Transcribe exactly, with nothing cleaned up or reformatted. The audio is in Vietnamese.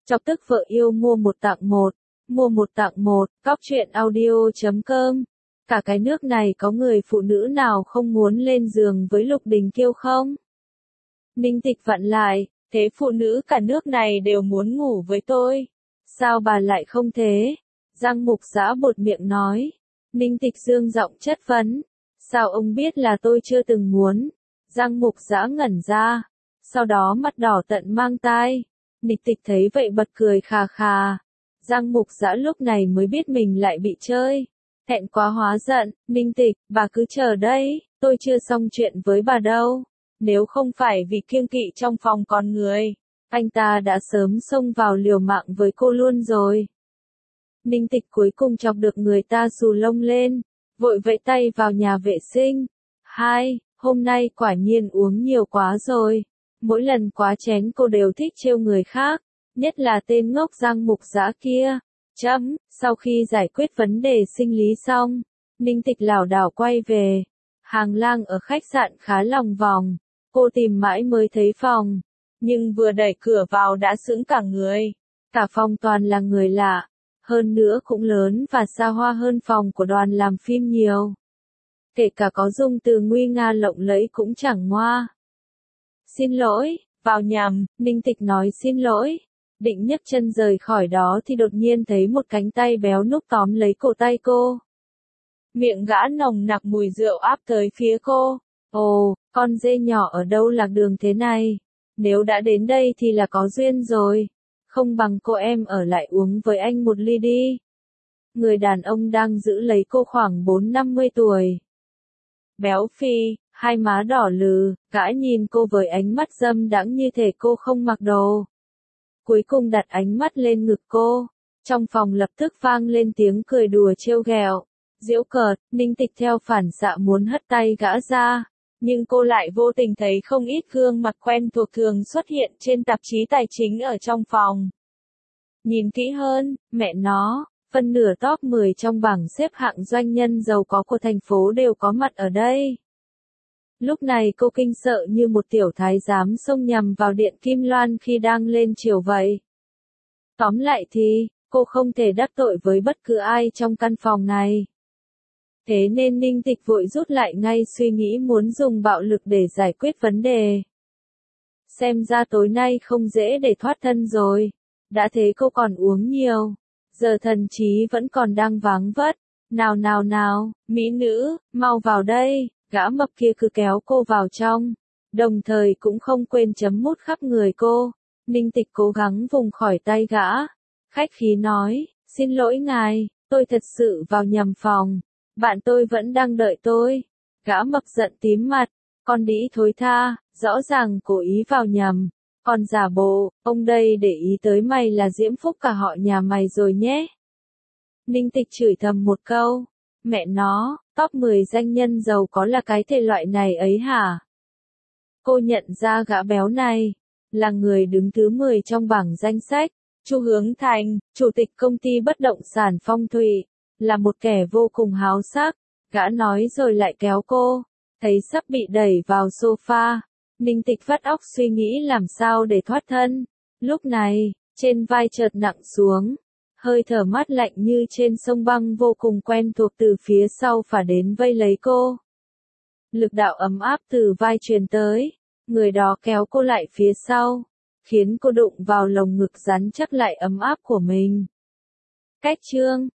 Chọc tức vợ yêu mua một tặng một, mua một tặng một, cóc truyện audio chấm com. Cả cái nước này có người phụ nữ nào không muốn lên giường với Lục Đình Kiêu không? Ninh Tịch vặn lại, thế phụ nữ cả nước này đều muốn ngủ với tôi. Sao bà lại không thế? Giang Mục Dã buột miệng nói. Ninh Tịch dương giọng chất vấn. Sao ông biết là tôi chưa từng muốn? Giang Mục Dã ngẩn ra. Sau đó mắt đỏ tận mang tai. Ninh Tịch thấy vậy bật cười khà khà. Giang Mục Dã lúc này mới biết mình lại bị chơi. Thẹn quá hóa giận, Ninh Tịch, bà cứ chờ đây, tôi chưa xong chuyện với bà đâu. Nếu không phải vì kiêng kỵ trong phòng còn người, anh ta đã sớm xông vào liều mạng với cô luôn rồi. Ninh Tịch cuối cùng chọc được người ta xù lông lên, vội vẫy tay vào nhà vệ sinh. Hai, hôm nay quả nhiên uống nhiều quá rồi. Mỗi lần quá chén cô đều thích trêu người khác, nhất là tên ngốc Giang Mục Dã kia. Chấm, sau khi giải quyết vấn đề sinh lý xong, Ninh Tịch lảo đảo quay về. Hàng lang ở khách sạn khá lòng vòng, cô tìm mãi mới thấy phòng, nhưng vừa đẩy cửa vào đã sững cả người. Cả phòng toàn là người lạ, hơn nữa cũng lớn và xa hoa hơn phòng của đoàn làm phim nhiều. Kể cả có dùng từ nguy nga lộng lẫy cũng chẳng ngoa. Xin lỗi, vào nhầm, Ninh Tịch nói xin lỗi. Định nhấc chân rời khỏi đó thì đột nhiên thấy một cánh tay béo núc tóm lấy cổ tay cô. Miệng gã nồng nặc mùi rượu áp tới phía cô. Ồ, con dê nhỏ ở đâu lạc đường thế này? Nếu đã đến đây thì là có duyên rồi. Không bằng cô em ở lại uống với anh một ly đi. Người đàn ông đang giữ lấy cô khoảng bốn năm mươi tuổi. Béo phì, hai má đỏ lừ, gã nhìn cô với ánh mắt dâm đãng như thể cô không mặc đồ. Cuối cùng đặt ánh mắt lên ngực cô. Trong phòng lập tức vang lên tiếng cười đùa trêu ghẹo, giễu cợt. Ninh Tịch theo phản xạ muốn hất tay gã ra, nhưng cô lại vô tình thấy không ít gương mặt quen thuộc thường xuất hiện trên tạp chí tài chính ở trong phòng. Nhìn kỹ hơn, mẹ nó, phân nửa top mười trong bảng xếp hạng doanh nhân giàu có của thành phố đều có mặt ở đây. Lúc này cô kinh sợ như một tiểu thái giám xông nhằm vào điện Kim Loan khi đang lên triều vậy. Tóm lại thì, cô không thể đắc tội với bất cứ ai trong căn phòng này. Thế nên Ninh Tịch vội rút lại ngay suy nghĩ muốn dùng bạo lực để giải quyết vấn đề. Xem ra tối nay không dễ để thoát thân rồi. Đã thế cô còn uống nhiều. Giờ thần trí vẫn còn đang váng vất. Nào nào nào, mỹ nữ, mau vào đây. Gã mập kia cứ kéo cô vào trong, đồng thời cũng không quên chấm mút khắp người cô. Ninh Tịch cố gắng vùng khỏi tay gã, khách khí nói, xin lỗi ngài, tôi thật sự vào nhầm phòng, bạn tôi vẫn đang đợi tôi. Gã mập giận tím mặt, con đĩ thối tha, rõ ràng cố ý vào nhầm, còn giả bộ, ông đây để ý tới mày là diễm phúc cả họ nhà mày rồi nhé. Ninh Tịch chửi thầm một câu, mẹ nó, top mười danh nhân giàu có là cái thể loại này ấy hả? Cô nhận ra gã béo này, là người đứng thứ mười trong bảng danh sách. Chu Hướng Thành, chủ tịch công ty bất động sản Phong Thủy, là một kẻ vô cùng háo sắc. Gã nói rồi lại kéo cô, thấy sắp bị đẩy vào sofa. Ninh Tịch vắt óc suy nghĩ làm sao để thoát thân. Lúc này, trên vai chợt nặng xuống. Hơi thở mát lạnh như trên sông băng vô cùng quen thuộc từ phía sau phả đến vây lấy cô. Lực đạo ấm áp từ vai truyền tới, người đó kéo cô lại phía sau, khiến cô đụng vào lồng ngực rắn chắc lại ấm áp của mình. Cách chương